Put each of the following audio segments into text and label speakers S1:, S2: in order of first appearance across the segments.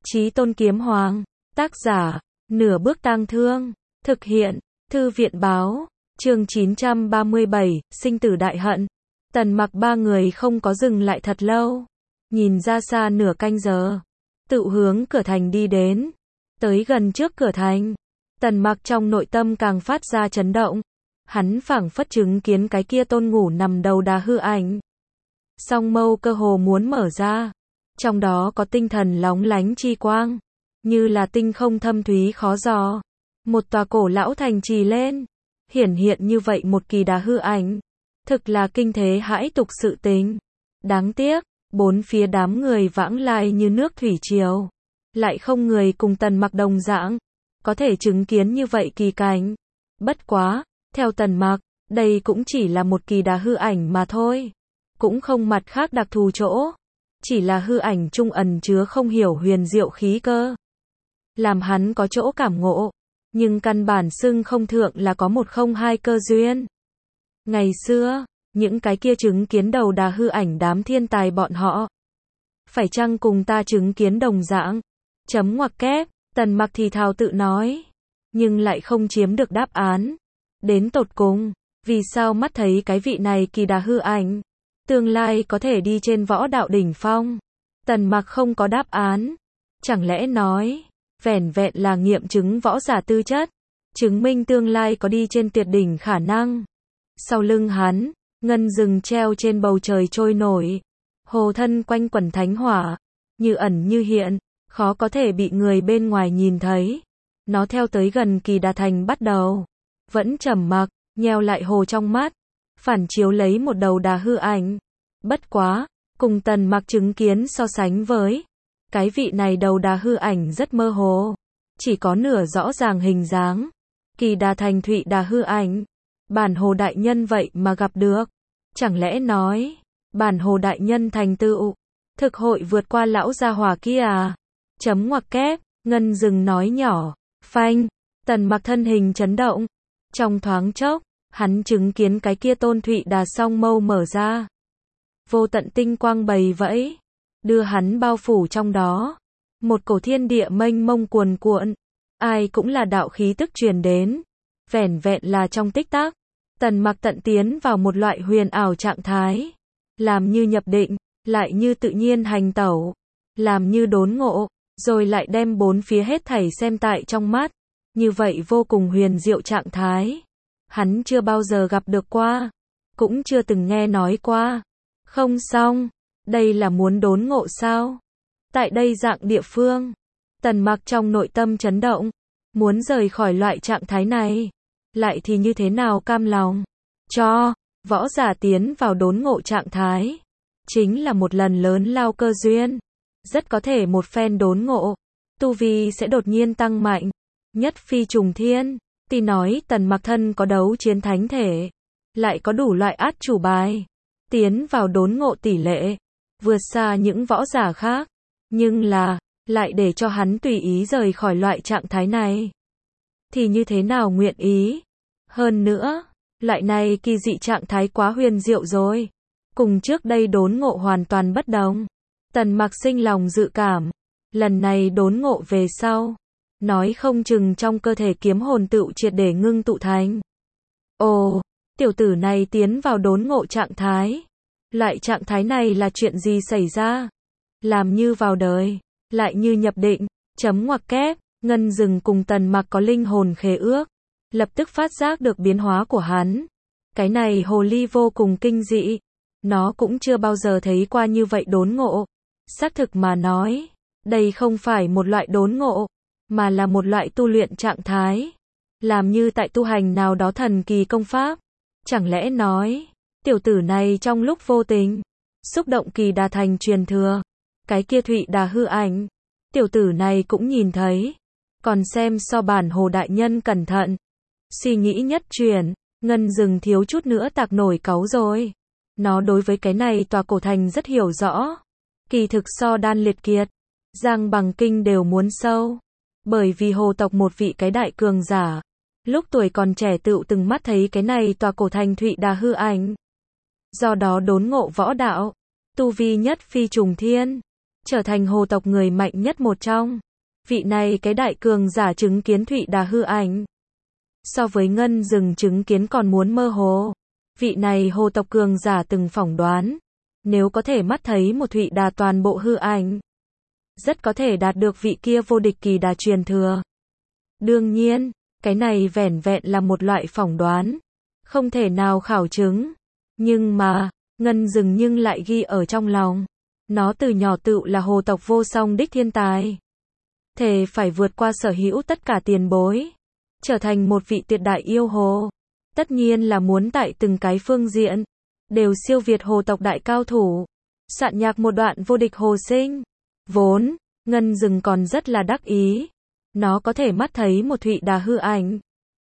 S1: Chí Tôn Kiếm Hoàng, tác giả, Nửa Bước Tang Thương, thực hiện, Thư viện Báo, chương 937, sinh tử đại hận. Tần Mặc ba người không có dừng lại thật lâu, nhìn ra xa nửa canh giờ, tự hướng cửa thành đi đến. Tới gần trước cửa thành, Tần Mặc trong nội tâm càng phát ra chấn động. Hắn phảng phất chứng kiến cái kia tôn ngủ nằm đầu đá hư ảnh. Song mâu cơ hồ muốn mở ra, trong đó có tinh thần lóng lánh chi quang, như là tinh không thâm thúy khó dò. Một tòa cổ lão thành trì lên, hiển hiện như vậy một kỳ đá hư ảnh, thực là kinh thế hãi tục sự tình. Đáng tiếc, bốn phía đám người vãng lai như nước thủy triều, lại không người cùng Tần Mặc đồng dạng, có thể chứng kiến như vậy kỳ cảnh. Bất quá, theo Tần Mặc, đây cũng chỉ là một kỳ đá hư ảnh mà thôi, cũng không mặt khác đặc thù chỗ, chỉ là hư ảnh trung ẩn chứa không hiểu huyền diệu khí cơ, làm hắn có chỗ cảm ngộ, nhưng căn bản xưng không thượng là có một không hai cơ duyên. Ngày xưa, những cái kia chứng kiến đầu đá hư ảnh đám thiên tài bọn họ, phải chăng cùng ta chứng kiến đồng dạng? Chấm ngoặc kép, Tần Mặc thì thào tự nói, nhưng lại không chiếm được đáp án. Đến tột cùng, vì sao mắt thấy cái vị này kỳ đá hư ảnh, tương lai có thể đi trên võ đạo đỉnh phong? Tần Mặc không có đáp án. Chẳng lẽ nói, vẻn vẹn là nghiệm chứng võ giả tư chất, chứng minh tương lai có đi trên tuyệt đỉnh khả năng? Sau lưng hắn, ngân rừng treo trên bầu trời trôi nổi, hồ thân quanh quẩn thánh hỏa, như ẩn như hiện, khó có thể bị người bên ngoài nhìn thấy. Nó theo tới gần kỳ đà thành bắt đầu, vẫn trầm mặc, nheo lại hồ trong mắt, phản chiếu lấy một đầu đá hư ảnh. Bất quá, cùng Tần Mặc chứng kiến so sánh với, cái vị này đầu đá hư ảnh rất mơ hồ, chỉ có nửa rõ ràng hình dáng. Kỳ đà thành thụy đá hư ảnh, bản hồ đại nhân vậy mà gặp được. Chẳng lẽ nói, bản hồ đại nhân thành tựu, thực hội vượt qua lão gia hỏa kia à? Chấm ngoặc kép, ngân rừng nói nhỏ, phanh, Tần Mặc thân hình chấn động. Trong thoáng chốc, hắn chứng kiến cái kia tôn thụy đà song mâu mở ra. Vô tận tinh quang bầy vẫy, đưa hắn bao phủ trong đó. Một cổ thiên địa mênh mông cuồn cuộn, ai cũng là đạo khí tức truyền đến. Vẻn vẹn là trong tích tắc, Tần Mặc tận tiến vào một loại huyền ảo trạng thái, làm như nhập định, lại như tự nhiên hành tẩu, làm như đốn ngộ, rồi lại đem bốn phía hết thảy xem tại trong mắt. Như vậy vô cùng huyền diệu trạng thái, hắn chưa bao giờ gặp được qua, cũng chưa từng nghe nói qua. Không xong, đây là muốn đốn ngộ sao? Tại đây dạng địa phương, Tần Mặc trong nội tâm chấn động, muốn rời khỏi loại trạng thái này, lại thì như thế nào cam lòng? Cho võ giả tiến vào đốn ngộ trạng thái, chính là một lần lớn lao cơ duyên, rất có thể một phen đốn ngộ, tu vi sẽ đột nhiên tăng mạnh, nhất phi trùng thiên. Tuy nói Tần Mặc thân có đấu chiến thánh thể, lại có đủ loại át chủ bài, tiến vào đốn ngộ tỷ lệ vượt xa những võ giả khác, nhưng là lại để cho hắn tùy ý rời khỏi loại trạng thái này, thì như thế nào nguyện ý? Hơn nữa, loại này kỳ dị trạng thái quá huyền diệu rồi, cùng trước đây đốn ngộ hoàn toàn bất đồng. Tần Mặc sinh lòng dự cảm, lần này đốn ngộ về sau, nói không chừng trong cơ thể kiếm hồn tựu triệt để ngưng tụ thành. Ồ, tiểu tử này tiến vào đốn ngộ trạng thái. Loại trạng thái này là chuyện gì xảy ra? Làm như vào đời, lại như nhập định. Chấm ngoặc kép, ngân rừng cùng Tần Mặc có linh hồn khế ước, lập tức phát giác được biến hóa của hắn. Cái này hồ ly vô cùng kinh dị, nó cũng chưa bao giờ thấy qua như vậy đốn ngộ. Xác thực mà nói, đây không phải một loại đốn ngộ, mà là một loại tu luyện trạng thái, làm như tại tu hành nào đó thần kỳ công pháp. Chẳng lẽ nói, tiểu tử này trong lúc vô tình xúc động kỳ đà thành truyền thừa, cái kia thụy đà hư ảnh, tiểu tử này cũng nhìn thấy, còn xem so bản hồ đại nhân cẩn thận. Suy nghĩ nhất chuyển, ngân rừng thiếu chút nữa tạc nổi cáu rồi. Nó đối với cái này tòa cổ thành rất hiểu rõ, kỳ thực so Đan Liệt Kiệt, Giang Bằng Kinh đều muốn sâu. Bởi vì hồ tộc một vị cái đại cường giả, lúc tuổi còn trẻ tựu từng mắt thấy cái này tòa cổ thành thụy đà hư ảnh. Do đó đốn ngộ võ đạo, tu vi nhất phi trùng thiên. trở thành hồ tộc người mạnh nhất một trong. Vị này cái đại cường giả chứng kiến Thụy Đà hư ảnh. So với Ngân Dừng chứng kiến còn muốn mơ hồ. Vị này hồ tộc cường giả từng phỏng đoán. Nếu có thể mắt thấy một Thụy Đà toàn bộ hư ảnh. Rất có thể đạt được vị kia vô địch kỳ đà truyền thừa. Đương nhiên, cái này vẻn vẹn là một loại phỏng đoán. Không thể nào khảo chứng. Nhưng mà, Ngân Dừng nhưng lại ghi ở trong lòng. Nó từ nhỏ tự là hồ tộc vô song đích thiên tài. Thề phải vượt qua sở hữu tất cả tiền bối. Trở thành một vị tuyệt đại yêu hồ. Tất nhiên là muốn tại từng cái phương diện. Đều siêu việt hồ tộc đại cao thủ. Soạn nhạc một đoạn vô địch hồ sinh. Vốn, Ngân Dừng còn rất là đắc ý. Nó có thể mắt thấy một Thụy Đà hư ảnh.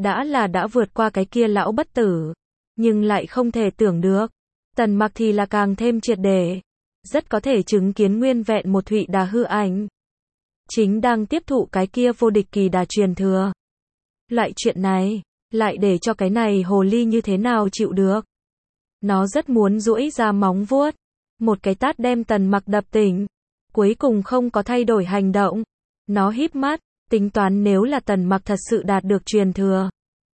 S1: Đã vượt qua cái kia lão bất tử. Nhưng lại không thể tưởng được. Tần Mặc thì là càng thêm triệt để. Rất có thể chứng kiến nguyên vẹn một Thụy Đà hư ảnh. Chính đang tiếp thụ cái kia vô địch kỳ đà truyền thừa. Loại chuyện này, lại để cho cái này hồ ly như thế nào chịu được. Nó rất muốn duỗi ra móng vuốt. Một cái tát đem Tần Mặc đập tỉnh. Cuối cùng không có thay đổi hành động. Nó híp mắt, tính toán nếu là Tần Mặc thật sự đạt được truyền thừa.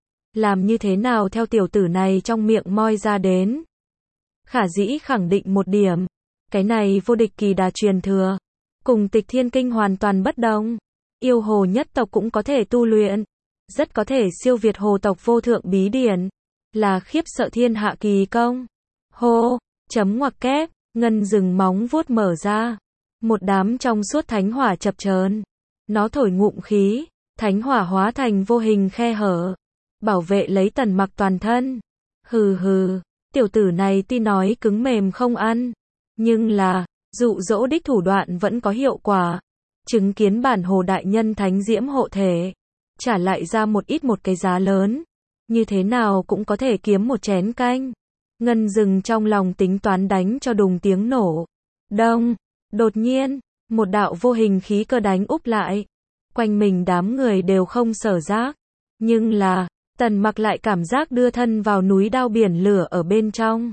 S1: Làm như thế nào theo tiểu tử này trong miệng moi ra đến. Khả dĩ khẳng định một điểm. Cái này vô địch kỳ đà truyền thừa. Cùng Tịch Thiên Kinh hoàn toàn bất đồng. Yêu hồ nhất tộc cũng có thể tu luyện. Rất có thể siêu việt hồ tộc vô thượng bí điển. Là khiếp sợ thiên hạ kỳ công. Hô, chấm ngoặc kép, Ngân Dừng móng vuốt mở ra. Một đám trong suốt thánh hỏa chập chờn. Nó thổi ngụm khí, thánh hỏa hóa thành vô hình khe hở. Bảo vệ lấy Tần Mặc toàn thân. Hừ hừ, tiểu tử này tuy nói cứng mềm không ăn. Nhưng là, dụ dỗ đích thủ đoạn vẫn có hiệu quả. Chứng kiến bản hồ đại nhân thánh diễm hộ thể. Trả lại ra một cái giá lớn. Như thế nào cũng có thể kiếm một chén canh. Ngân Dừng trong lòng tính toán đánh cho đùng tiếng nổ. Đông, đột nhiên, một đạo vô hình khí cơ đánh úp lại. Quanh mình đám người đều không sở giác. Nhưng là, Tần Mặc lại cảm giác đưa thân vào núi đao biển lửa ở bên trong.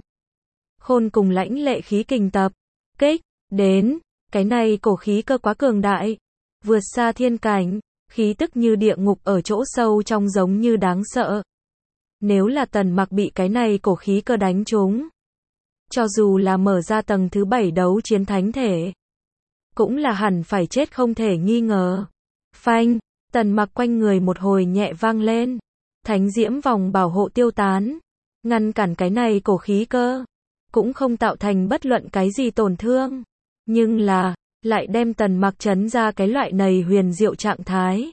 S1: Khôn cùng lãnh lệ khí kình tập. Kích, đến, cái này cổ khí cơ quá cường đại. Vượt xa thiên cảnh, khí tức như địa ngục ở chỗ sâu trong giống như đáng sợ. Nếu là Tần Mặc bị cái này cổ khí cơ đánh trúng. Cho dù là mở ra tầng thứ 7 đấu chiến thánh thể. Cũng là hẳn phải chết không thể nghi ngờ. Phanh, Tần Mặc quanh người một hồi nhẹ vang lên. Thánh diễm vòng bảo hộ tiêu tán. Ngăn cản cái này cổ khí cơ. Cũng không tạo thành bất luận cái gì tổn thương. Nhưng là, lại đem Tần Mặc trấn ra cái loại này huyền diệu trạng thái.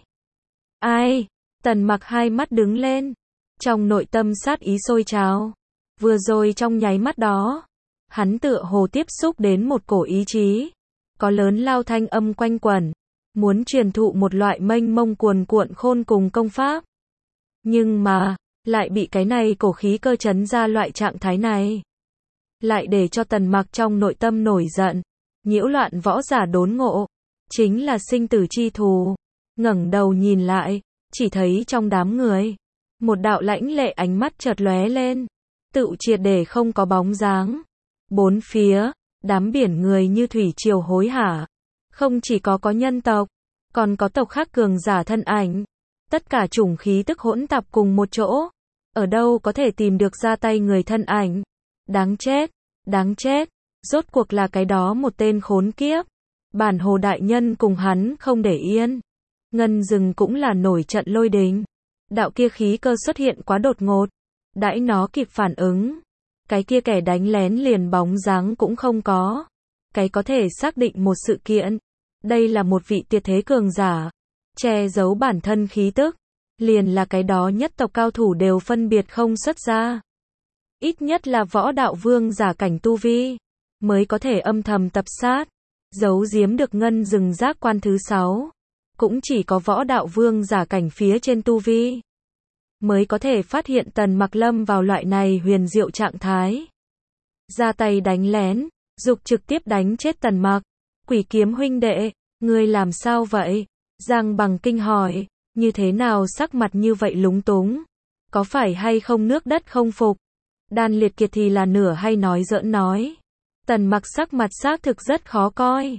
S1: Ai? Tần Mặc hai mắt đứng lên. Trong nội tâm sát ý sôi trào. Vừa rồi trong nháy mắt đó. Hắn tựa hồ tiếp xúc đến một cổ ý chí. Có lớn lao thanh âm quanh quẩn. Muốn truyền thụ một loại mênh mông cuồn cuộn khôn cùng công pháp. Nhưng mà, lại bị cái này cổ khí cơ trấn ra loại trạng thái này. Lại để cho Tần Mặc trong nội tâm nổi giận. Nhiễu loạn võ giả đốn ngộ. Chính là sinh tử chi thù. Ngẩng đầu nhìn lại. Chỉ thấy trong đám người. Một đạo lãnh lệ ánh mắt chợt lóe lên. Tự triệt để không có bóng dáng. Bốn phía. Đám biển người như thủy triều hối hả. Không chỉ có nhân tộc. Còn có tộc khác cường giả thân ảnh. Tất cả chủng khí tức hỗn tạp cùng một chỗ. Ở đâu có thể tìm được ra tay người thân ảnh. Đáng chết. Đáng chết. Rốt cuộc là cái đó một tên khốn kiếp. Bản hồ đại nhân cùng hắn không để yên. Ngân Dừng cũng là nổi trận lôi đình. Đạo kia khí cơ xuất hiện quá đột ngột. Đãi nó kịp phản ứng. Cái kia kẻ đánh lén liền bóng dáng cũng không có. Cái có thể xác định một sự kiện. Đây là một vị tuyệt thế cường giả. Che giấu bản thân khí tức. Liền là cái đó nhất tộc cao thủ đều phân biệt không xuất ra. Ít nhất là võ đạo vương giả cảnh tu vi. Mới có thể âm thầm tập sát. Giấu giếm được Ngân Dừng giác quan thứ 6. Cũng chỉ có võ đạo vương giả cảnh phía trên tu vi. Mới có thể phát hiện Tần Mặc lâm vào loại này huyền diệu trạng thái. Ra tay đánh lén. Dục trực tiếp đánh chết Tần Mặc. Quỷ Kiếm huynh đệ. Ngươi làm sao vậy? Giang Bằng kinh hỏi. Như thế nào sắc mặt như vậy lúng túng? Có phải hay không nước đất không phục? Đan Liệt Kiệt thì là nửa hay nói giỡn nói. Tần Mặc sắc mặt xác thực rất khó coi.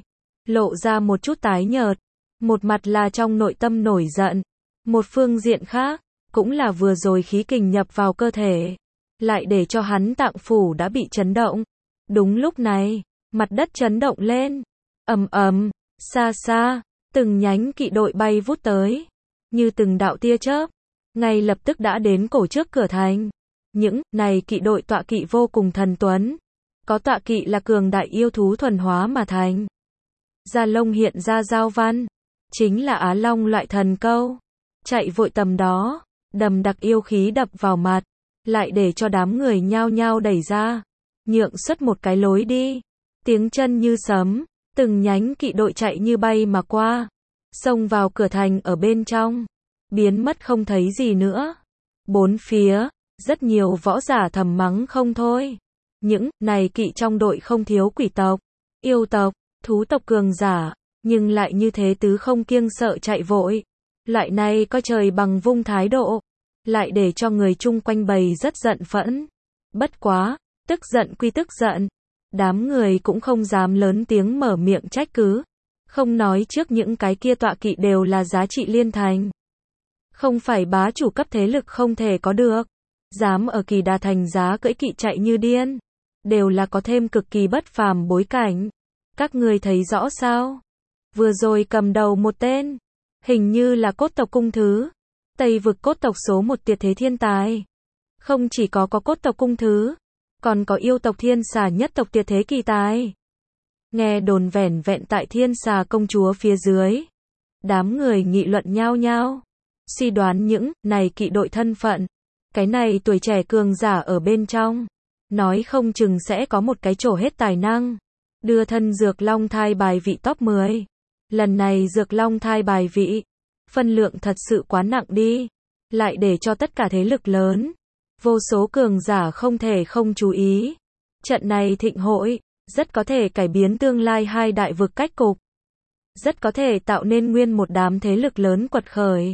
S1: lộ ra một chút tái nhợt. Một mặt là trong nội tâm nổi giận, một phương diện khác, cũng là vừa rồi khí kình nhập vào cơ thể, lại để cho hắn tạng phủ đã bị chấn động. Đúng lúc này, mặt đất chấn động lên, ầm ầm, xa xa, từng nhánh kỵ đội bay vút tới, như từng đạo tia chớp, ngay lập tức đã đến cổ trước cửa thành. Những này kỵ đội tọa kỵ vô cùng thần tuấn, có tọa kỵ là cường đại yêu thú thuần hóa mà thành. Da lông hiện ra giao văn, chính là Á Long loại thần câu. Chạy vội tầm đó, đầm đặc yêu khí đập vào mặt, lại để cho đám người nhao nhao đẩy ra, nhượng xuất một cái lối đi. Tiếng chân như sấm, từng nhánh kỵ đội chạy như bay mà qua, xông vào cửa thành ở bên trong, biến mất không thấy gì nữa. Bốn phía, rất nhiều võ giả thầm mắng không thôi. Những này kỵ trong đội không thiếu quỷ tộc, yêu tộc, thú tộc cường giả, nhưng lại như thế tứ không kiêng sợ chạy vội. Loại này coi trời bằng vung thái độ, lại để cho người chung quanh bầy rất giận phẫn. Bất quá, tức giận quy tức giận, đám người cũng không dám lớn tiếng mở miệng trách cứ. Không nói trước những cái kia tọa kỵ đều là giá trị liên thành. Không phải bá chủ cấp thế lực không thể có được. Dám ở Kỳ Đà thành giá cưỡi kỵ chạy như điên, đều là có thêm cực kỳ bất phàm bối cảnh. Các người thấy rõ sao? Vừa rồi cầm đầu một tên, hình như là cốt tộc cung thứ, Tây vực cốt tộc số một tuyệt thế thiên tài. Không chỉ có cốt tộc cung thứ, còn có yêu tộc thiên xà nhất tộc tuyệt thế kỳ tài. Nghe đồn vẻn vẹn tại thiên xà công chúa phía dưới, đám người nghị luận nhao nhao, suy đoán những này kỵ đội thân phận. Cái này tuổi trẻ cường giả ở bên trong, nói không chừng sẽ có một cái trổ hết tài năng, đưa thân Dược Long thai bài vị top 10. Lần này Dược Long thai bài vị, phân lượng thật sự quá nặng đi, lại để cho tất cả thế lực lớn, vô số cường giả không thể không chú ý. Trận này thịnh hội, rất có thể cải biến tương lai hai đại vực cách cục, rất có thể tạo nên nguyên một đám thế lực lớn quật khởi.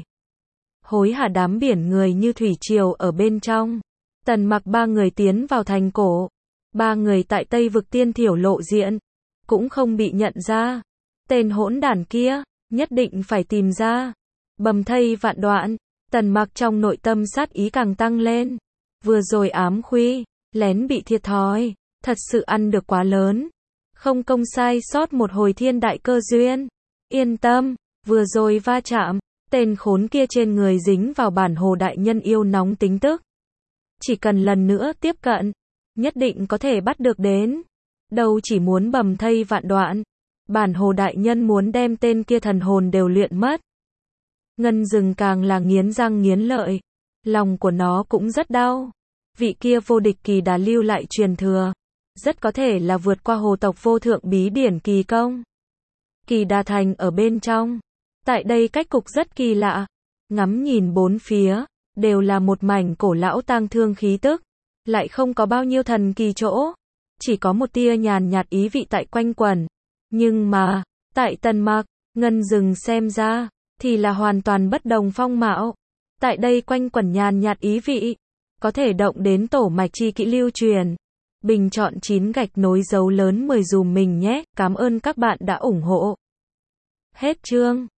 S1: Hối hả đám biển người như thủy triều ở bên trong. Tần Mặc ba người tiến vào thành cổ. Ba người tại Tây vực tiên thiểu lộ diện, cũng không bị nhận ra. Tên hỗn đản kia, nhất định phải tìm ra. Bầm thây vạn đoạn, Tần Mặc trong nội tâm sát ý càng tăng lên. Vừa rồi ám khuy, lén bị thiệt thòi, thật sự ăn được quá lớn. Không công sai sót một hồi thiên đại cơ duyên. Yên tâm, vừa rồi va chạm, tên khốn kia trên người dính vào bản hồ đại nhân yêu nóng tính tức. Chỉ cần lần nữa tiếp cận, nhất định có thể bắt được đến. Đâu chỉ muốn bầm thây vạn đoạn, bản hồ đại nhân muốn đem tên kia thần hồn đều luyện mất. Ngân Dừng càng là nghiến răng nghiến lợi, lòng của nó cũng rất đau. Vị kia vô địch kỳ đà lưu lại truyền thừa, rất có thể là vượt qua hồ tộc vô thượng bí điển kỳ công. Kỳ Đà thành ở bên trong, tại đây cách cục rất kỳ lạ, ngắm nhìn bốn phía, đều là một mảnh cổ lão tang thương khí tức, lại không có bao nhiêu thần kỳ chỗ, chỉ có một tia nhàn nhạt ý vị tại quanh quẩn. Nhưng mà, tại Tần Mặc, Ngân Dừng xem ra, thì là hoàn toàn bất đồng phong mạo. Tại đây quanh quẩn nhàn nhạt ý vị, có thể động đến tổ mạch chi kỹ lưu truyền. Bình chọn 9 gạch nối dấu lớn 10 dùm mình nhé, cảm ơn các bạn đã ủng hộ. Hết chương.